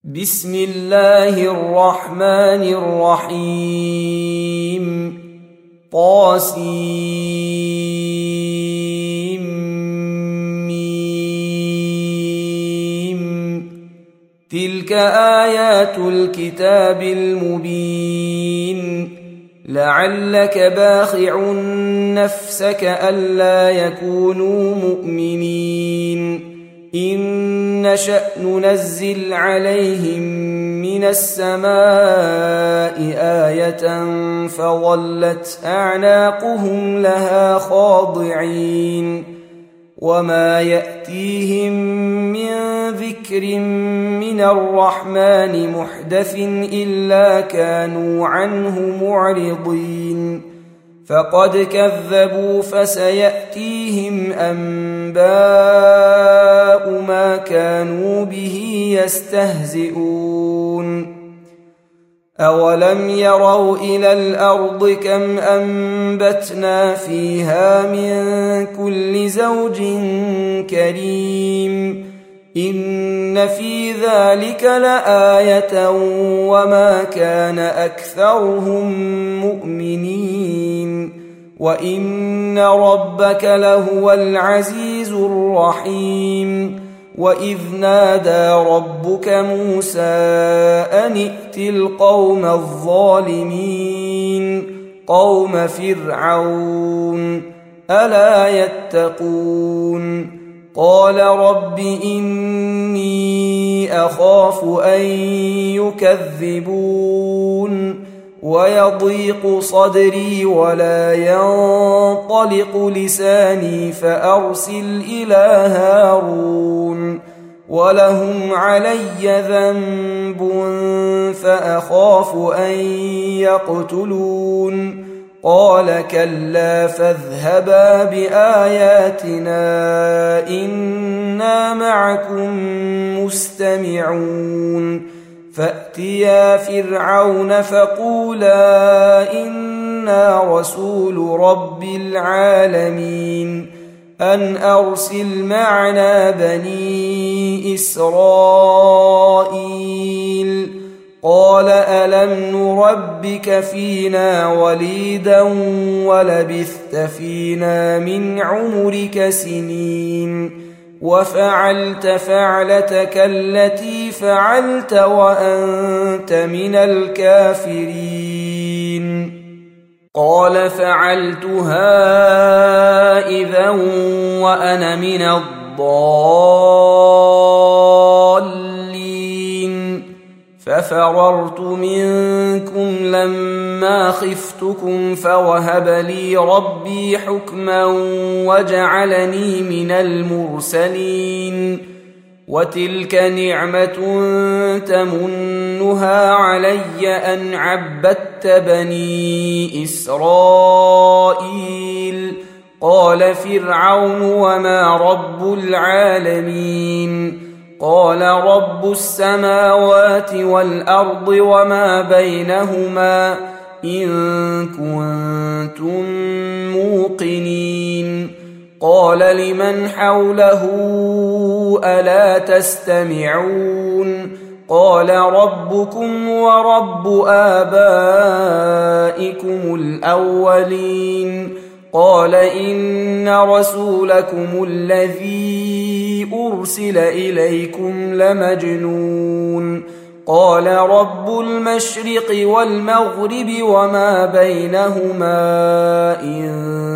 بسم الله الرحمن الرحيم تلك آيات الكتاب المبين لعلك باخع نفسك ألا يكونوا مؤمنين إن نشأ ننزل عليهم من السماء آية فظلت أعناقهم لها خاضعين وما يأتيهم من ذكر من الرحمن محدث إلا كانوا عنه معرضين فقد كذبوا فسيأتيهم أنباء ما كانوا به يستهزئون أولم يروا إلى الأرض كم أنبتنا فيها من كل زوج كريم إن في ذلك لآية وما كان أكثرهم مؤمنين وإن ربك لهو العزيز الرحيم وإذ نادى ربك موسى أن ائت القوم الظالمين قوم فرعون ألا يتقون قال رب إني أخاف أن يكذبون ويضيق صدري ولا ينطلق لساني فأرسل إلى هارون ولهم علي ذنب فأخاف أن يقتلون قال كلا فاذهبا بآياتنا إنا معكم مستمعون فأتيا فرعون فقولا إنا رسول رب العالمين أن أرسل معنا بني إسرائيل قال ألم نربك فينا وليدا ولبثت فينا من عمرك سنين وفعلت فعلتك التي فعلت وأنت من الكافرين قال فعلتها إذا وأنا من الضالين ففررت منكم لما خفتكم فوهب لي ربي حكما وجعلني من المرسلين وتلك نعمة تمنها علي أن عبدت بني إسرائيل قال فرعون وما رب العالمين قال رب السماوات والأرض وما بينهما إن كنتم موقنين قال لمن حوله ألا تستمعون قال ربكم ورب آبائكم الأولين قال إن رسولكم الذي أرسل إليكم لمجنون قال رب المشرق والمغرب وما بينهما إن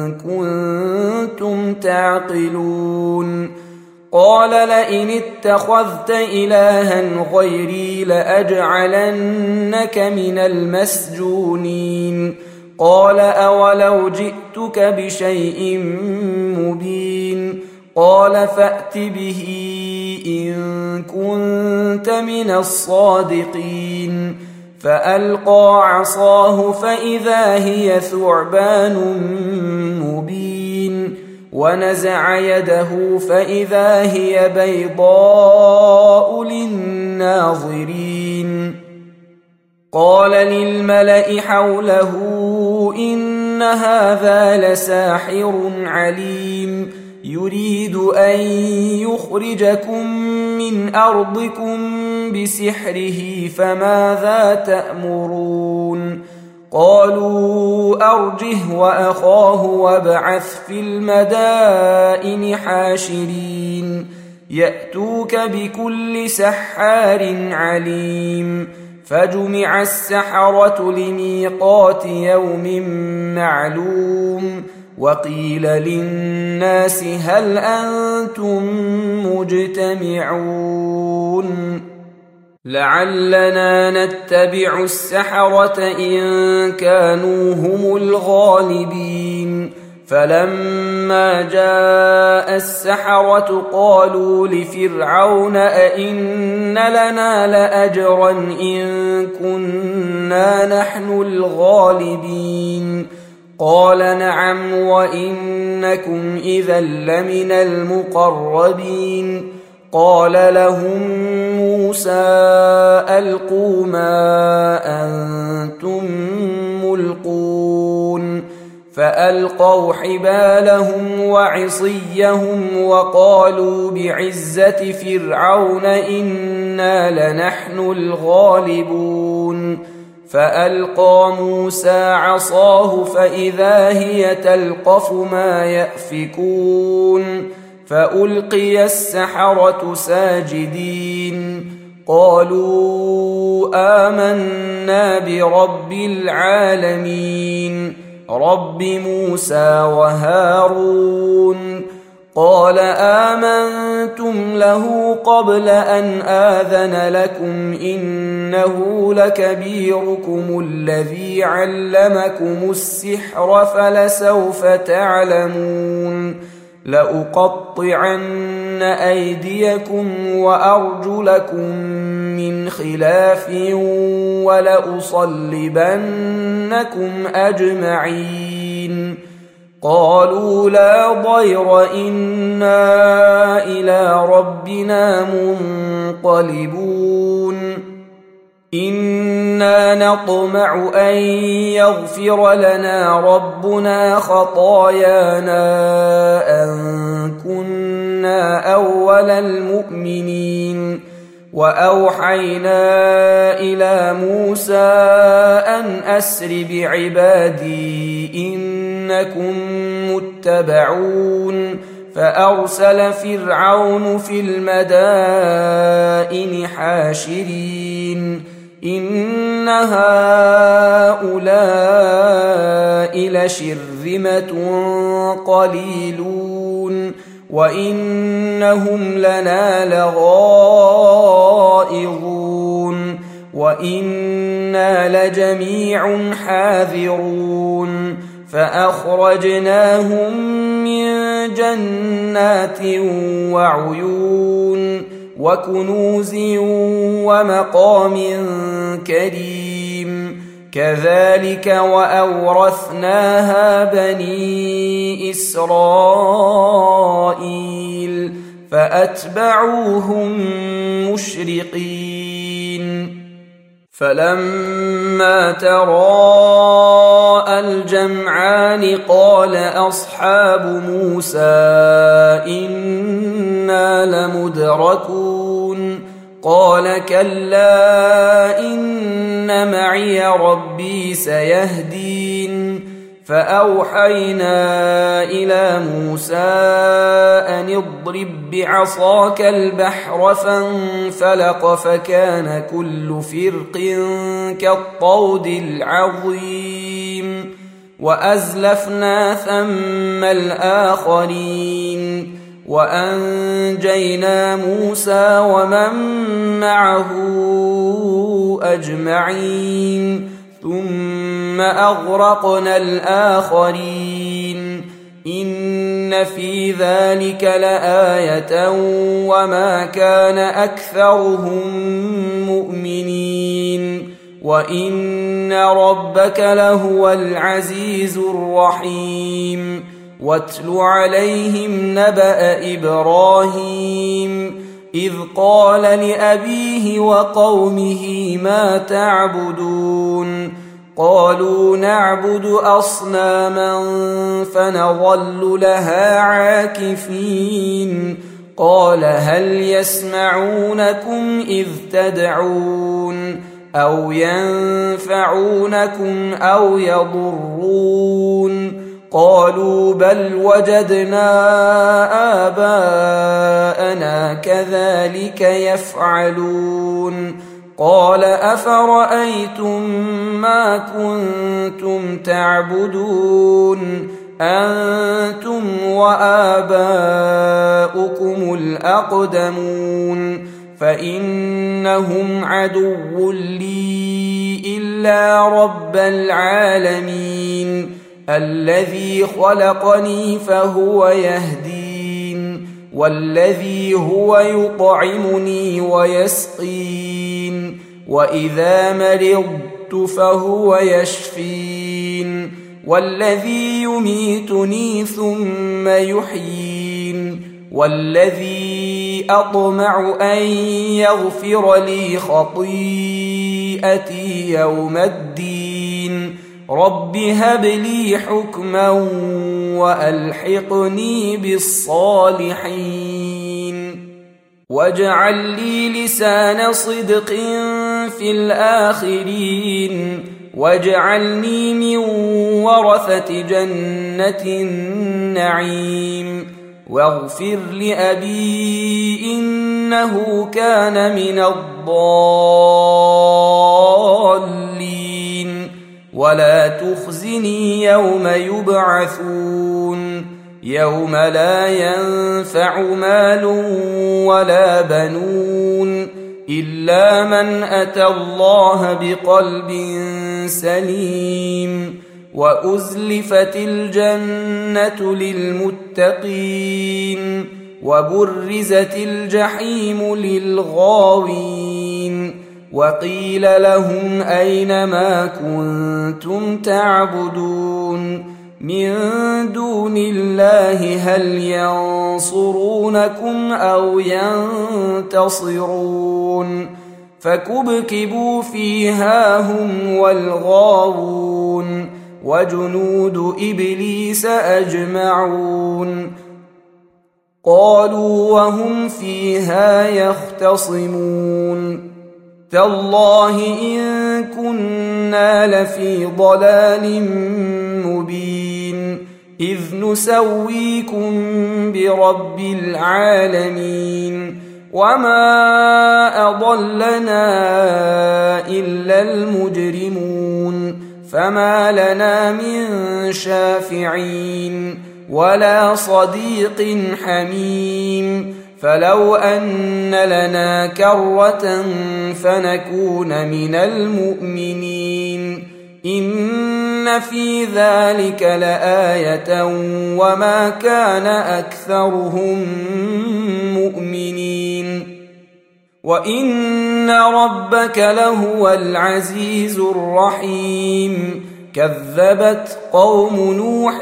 كنتم تعقلون قال لئن اتخذت إلها غيري لأجعلنك من المسجونين قال أولو جئتك بشيء مبين قال فأت به إن كنت من الصادقين فألقى عصاه فإذا هي ثعبان مبين ونزع يده فإذا هي بيضاء للناظرين قال للملأ حوله إن هذا لساحر عليم يريد أن يخرجكم من أرضكم بسحره فماذا تأمرون قالوا أرجه وأخاه وابعث في المدائن حاشرين يأتوك بكل سحار عليم فجمع السحرة لميقات يوم معلوم وقيل للناس هل أنتم مجتمعون لعلنا نتبع السحرة إن كانوا هم الغالبين فلما جاء السحرة قالوا لفرعون أئن لنا لأجرا إن كنا نحن الغالبين قال نعم وإنكم إذا لمن المقربين قال لهم موسى ألقوا ما أنتم ملقون فألقوا حبالهم وعصيهم وقالوا بعزة فرعون إنا لنحن الغالبون فألقى موسى عصاه فإذا هي تلقف ما يأفكون فألقي السحرة ساجدين قالوا آمنا برب العالمين رب موسى وهارون قال آمنتم له قبل أن آذن لكم إنه لكبيركم الذي علمكم السحر فلسوف تعلمون لأقطعن أيديكم وأرجلكم من خلاف ولأصلبنكم أجمعين قالوا لا ضير إنا إلى ربنا منقلبون إنا نطمع أن يغفر لنا ربنا خطايانا أن كنا أول المؤمنين وأوحينا إلى موسى أن أسر بعبادي إنكم متبعون فأرسل فرعون في المدائن حاشرين إن هؤلاء لشرذمة قليلون وإنهم لنا لغائظون وإنا لجميع حاذرون فأخرجناهم من جنات وعيون وكنوز ومقام كريم كذلك وأورثناها بني إسرائيل فأتبعوهم مشرقين فلما تراءى الجمعان قال أصحاب موسى إنا لمدركون قال كلا إن معي ربي سيهدين فأوحينا إلى موسى أن اضرب بعصاك البحر فانفلق فكان كل فرق كالطود العظيم وأزلفنا ثم الآخرين وأنجينا موسى ومن معه أجمعين ثم أغرقنا الآخرين إن في ذلك لآية وما كان أكثرهم مؤمنين وإن ربك لهو العزيز الرحيم واتل عليهم نبأ إبراهيم إذ قال لأبيه وقومه ما تعبدون قالوا نعبد أصناما فنظل لها عاكفين قال هل يسمعونكم إذ تدعون أو ينفعونكم أو يضرون قالوا بل وجدنا آباءنا كذلك يفعلون قال أفرأيتم ما كنتم تعبدون أنتم وآباؤكم الأقدمون فإنهم عدو لي إلا رب العالمين الذي خلقني فهو يهدين والذي هو يطعمني ويسقين وإذا مرضت فهو يشفين والذي يميتني ثم يحيين والذي أطمع أن يغفر لي خطيئتي يوم الدين رب هب لي حكما وألحقني بالصالحين واجعل لي لسان صدق في الآخرين واجعلني من ورثة جنة النعيم واغفر لأبي إنه كان من الضالين ولا تخزني يوم يبعثون يوم لا ينفع مال ولا بنون إلا من أتى الله بقلب سليم وأزلفت الجنة للمتقين وبرزت الجحيم للغاوين وقيل لهم أين ما كنتم تعبدون من دون الله هل ينصرونكم أو ينتصرون فكبكبوا فيها هم والغاوون وجنود إبليس أجمعون قالوا وهم فيها يختصمون تالله إن كنا لفي ضلال مبين إذ نسويكم برب العالمين وما أضلنا إلا المجرمون فما لنا من شافعين ولا صديق حميم فلو أن لنا كرة فنكون من المؤمنين إن في ذلك لآية وما كان أكثرهم مؤمنين وإن ربك لهو العزيز الرحيم كذبت قوم نوح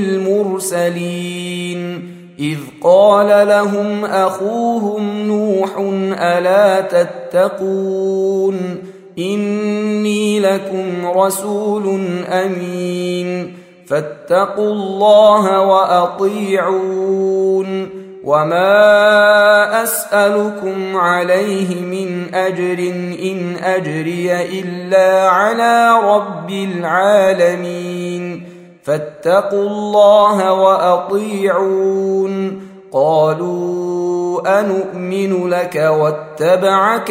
المرسلين إذ قال لهم أخوهم نوح ألا تتقون إني لكم رسول أمين فاتقوا الله وأطيعون وما أسألكم عليه من أجر إن أجري إلا على رب العالمين فاتقوا الله وأطيعون قالوا أنؤمن لك واتبعك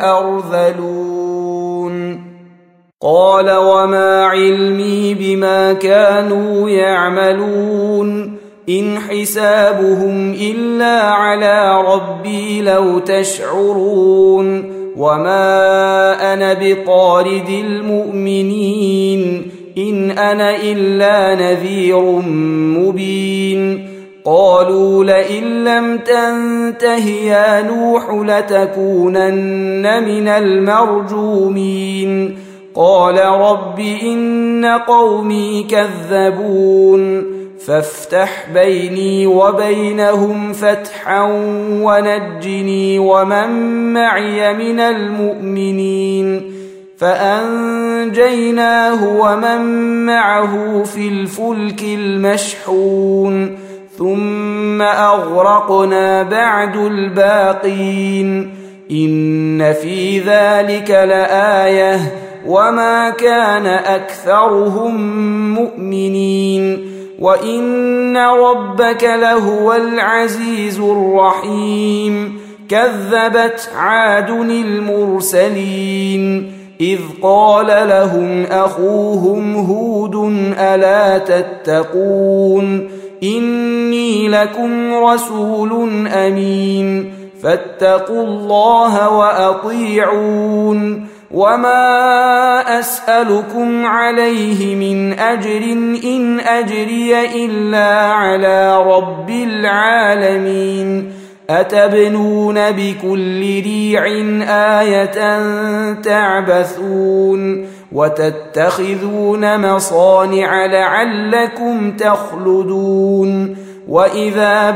الأرذلون قال وما علمي بما كانوا يعملون إن حسابهم إلا على ربي لو تشعرون وما أنا بطارد المؤمنين إن أنا إلا نذير مبين قالوا لئن لم تنته يا نوح لتكونن من المرجومين قال رب إن قومي كذبون فافتح بيني وبينهم فتحا ونجني ومن معي من المؤمنين فأنجيناه فأنجيناه ومن معه في الفلك المشحون ثم أغرقنا بعد الباقين إن في ذلك لآية وما كان أكثرهم مؤمنين وإن ربك لهو العزيز الرحيم كذبت عاد المرسلين إذ قال لهم أخوهم هود ألا تتقون إني لكم رسول أمين فاتقوا الله وأطيعون وما أسألكم عليه من أجر إن أجري إلا على رب العالمين أتبنون بكل ريع آية تعبثون وتتخذون مصانع لعلكم تخلدون وإذا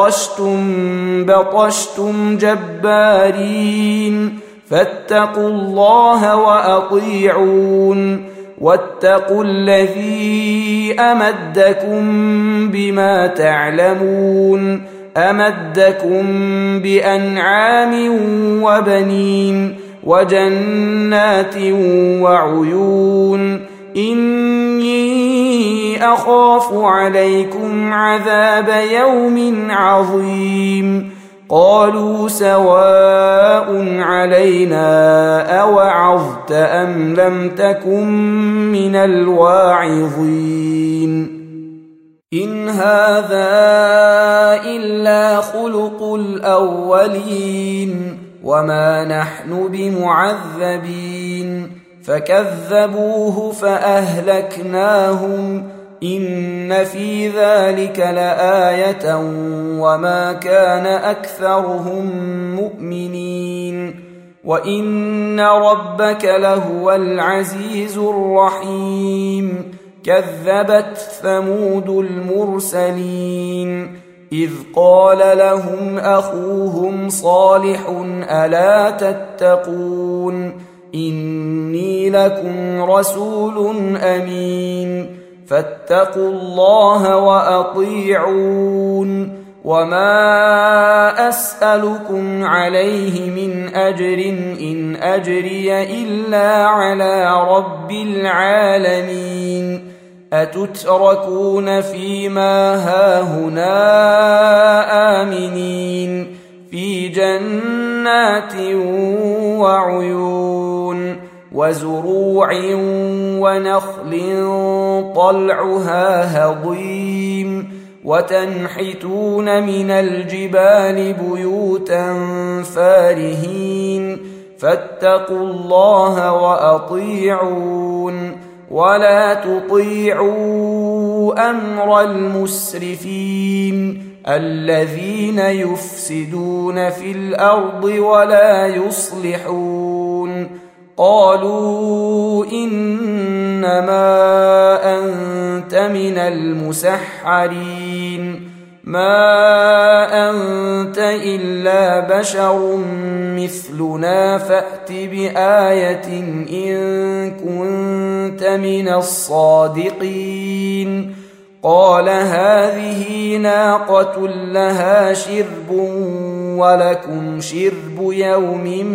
بطشتم جبارين فاتقوا الله وأطيعون واتقوا الذي أمدكم بما تعلمون أمدكم بأنعام وبنين وجنات وعيون إني أخاف عليكم عذاب يوم عظيم قالوا سواء علينا أوعظت أم لم تكن من الواعظين إن هذا إلا خلق الأولين وما نحن بمعذبين فكذبوه فأهلكناهم إن في ذلك لآية وما كان أكثرهم مؤمنين وإن ربك لهو العزيز الرحيم كذبت ثمود المرسلين إذ قال لهم أخوهم صالح ألا تتقون إني لكم رسول أمين فاتقوا الله وأطيعون وما أسألكم عليه من أجر إن أجري إلا على رب العالمين أتتركون فيما هاهنا آمنين في جنات وعيون وزروع ونخل طلعها هضيم وتنحتون من الجبال بيوتا فارهين فاتقوا الله وأطيعون ولا تطيعوا أمر المسرفين الذين يفسدون في الأرض ولا يصلحون قالوا إنما أنت من المسحرين ما أنت إلا بشر مثلنا فأت بآية إن كنت من الصادقين قال هذه ناقة لها شرب ولكم شرب يوم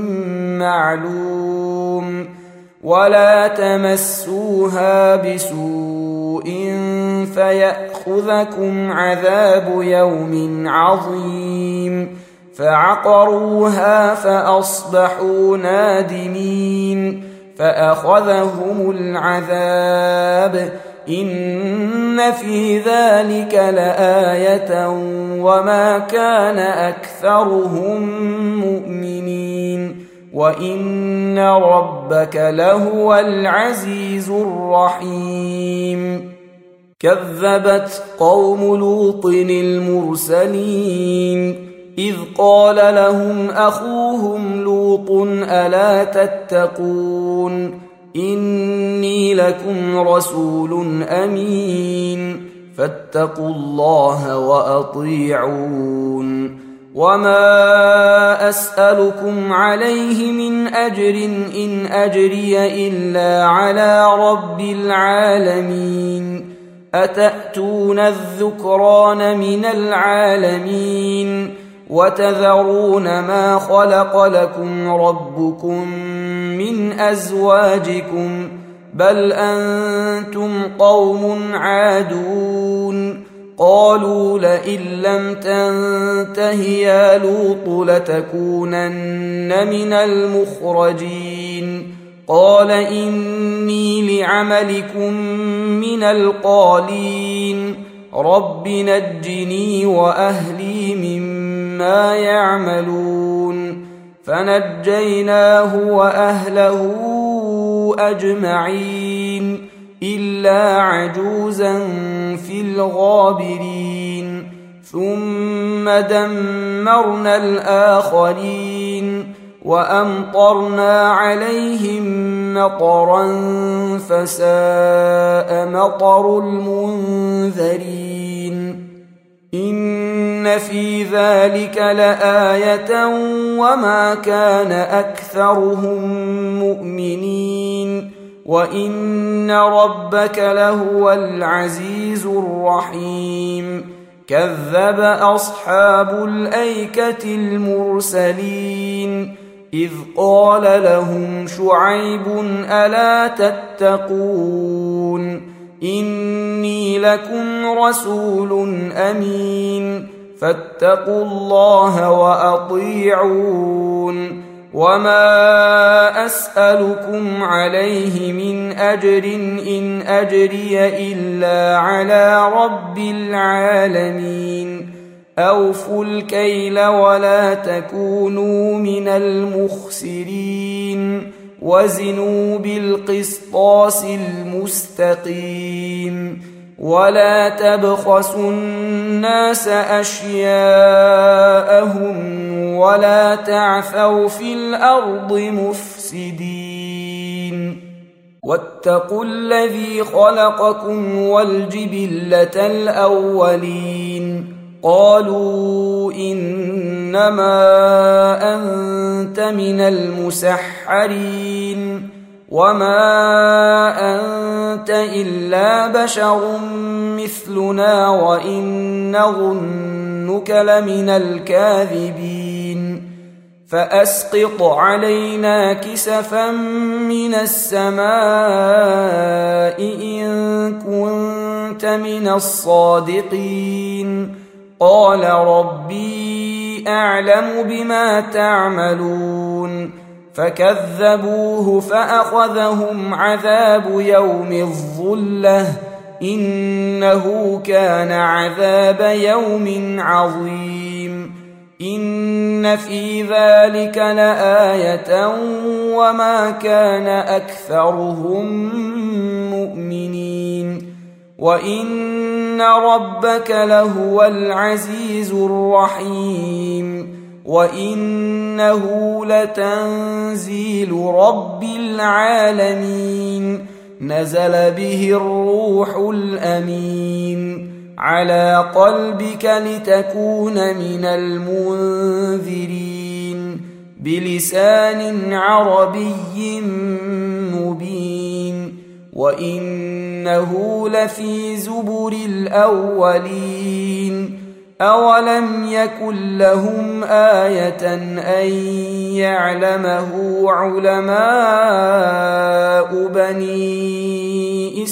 معلوم ولا تمسوها بسوء فيأخذكم عذاب يوم عظيم فعقروها فأصبحوا نادمين فأخذهم العذاب إن في ذلك لآية وما كان أكثرهم مؤمنين وإن ربك لهو العزيز الرحيم كذبت قوم لوط المرسلين إذ قال لهم أخوهم لوط ألا تتقون إني لكم رسول أمين فاتقوا الله وأطيعون وما أسألكم عليه من أجر إن أجري إلا على رب العالمين أتأتون الذكران من العالمين وتذرون ما خلق لكم ربكم من أزواجكم بل أنتم قوم عادون قالوا لئن لم تنته يا لوط لتكونن من المخرجين قال إني لعملكم من القالين رب نجني وأهلي مما يعملون فنجيناه وأهله أجمعين إلا عجوزا في الغابرين ثم دمرنا الآخرين وأمطرنا عليهم مطرا فساء مطر المنذرين إن في ذلك لآية وما كان أكثرهم مؤمنين وإن ربك لهو العزيز الرحيم كذب أصحاب الأيكة المرسلين إذ قال لهم شعيب ألا تتقون إني لكم رسول أمين فاتقوا الله وأطيعون وما أسألكم عليه من أجر إن أجري إلا على رب العالمين أوفوا الكيل ولا تكونوا من المخسرين وزنوا بالقسطاس المستقيم ولا تبخسوا الناس أشياءهم ولا تعثوا في الأرض مفسدين واتقوا الذي خلقكم والجبلة الأولين قالوا إنما أنت من المسحرين وما أنت إلا بشر مثلنا وإن نظنك لمن الكاذبين فأسقط علينا كسفا من السماء إن كنت من الصادقين قال ربي أعلم بما تعملون فكذبوه فأخذهم عذاب يوم الظلة إنه كان عذاب يوم عظيم إن في ذلك لآية وما كان أكثرهم مؤمنين وإن ربك لهو العزيز الرحيم وإنه لتنزيل رب العالمين نزل به الروح الأمين على قلبك لتكون من المنذرين بلسان عربي مبين وإنه لفي زبر الأولين أولم يكن لهم آية أن يعلمه علماء بني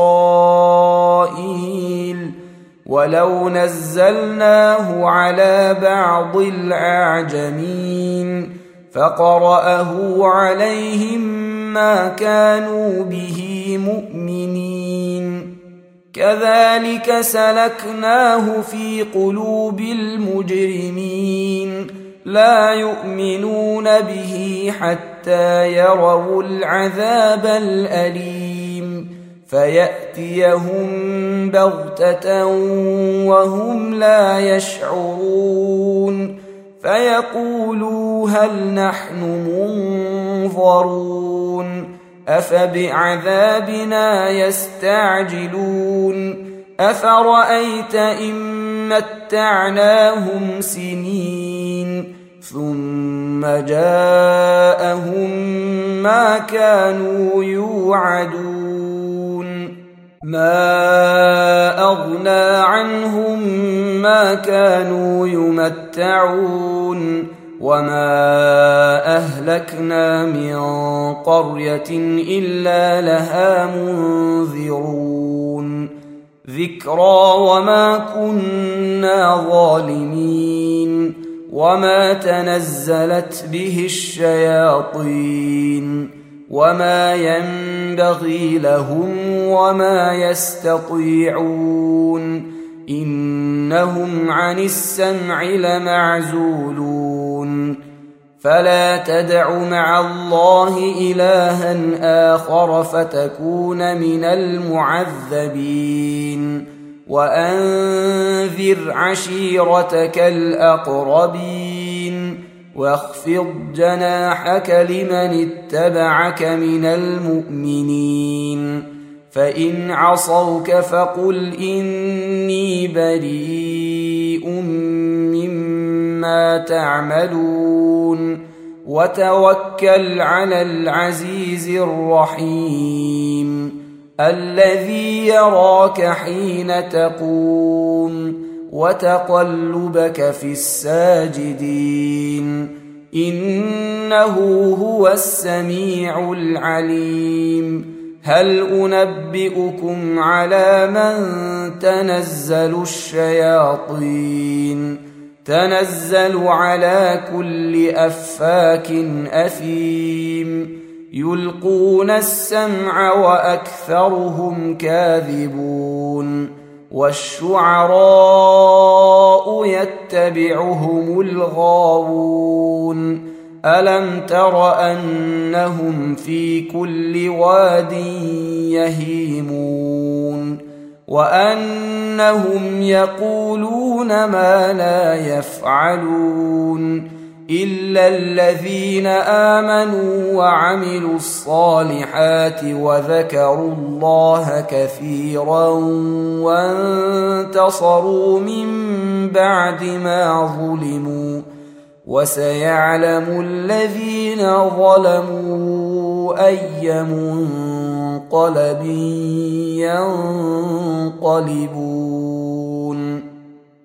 إسرائيل ولو نزلناه على بعض الأعجمين فقرأه عليهم ما كانوا به مؤمنين كذلك سلكناه في قلوب المجرمين لا يؤمنون به حتى يروا العذاب الأليم فيأتيهم بغتة وهم لا يشعرون فيقولوا هل نحن منظرون أفبعذابنا يستعجلون أفرأيت إن متعناهم سنين ثم جاءهم ما كانوا يوعدون ما أغنى عنهم ما كانوا يمتعون وما أهلكنا من قرية إلا لها منذرون ذكرى وما كنا ظالمين وما تنزلت به الشياطين وما ينبغي لهم وما يستطيعون إنهم عن السمع لمعزولون فلا تدع مع الله إلها آخر فتكون من المعذبين وأنذر عشيرتك الأقربين واخفض جناحك لمن اتبعك من المؤمنين فإن عصوك فقل إني بريء مما تعملون وتوكل على العزيز الرحيم الذي يراك حين تقوم وتقلبك في الساجدين إنه هو السميع العليم هل أنبئكم على من تنزل الشياطين تنزل على كل أفاك أثيم يلقون السمع وأكثرهم كاذبون والشعراء يتبعهم الغاوون ألم تر أنهم في كل واد يهيمون وأنهم يقولون ما لا يفعلون إلا الذين آمنوا وعملوا الصالحات وذكروا الله كثيرا وانتصروا من بعد ما ظلموا وسيعلم الذين ظلموا أي منقلب ينقلبون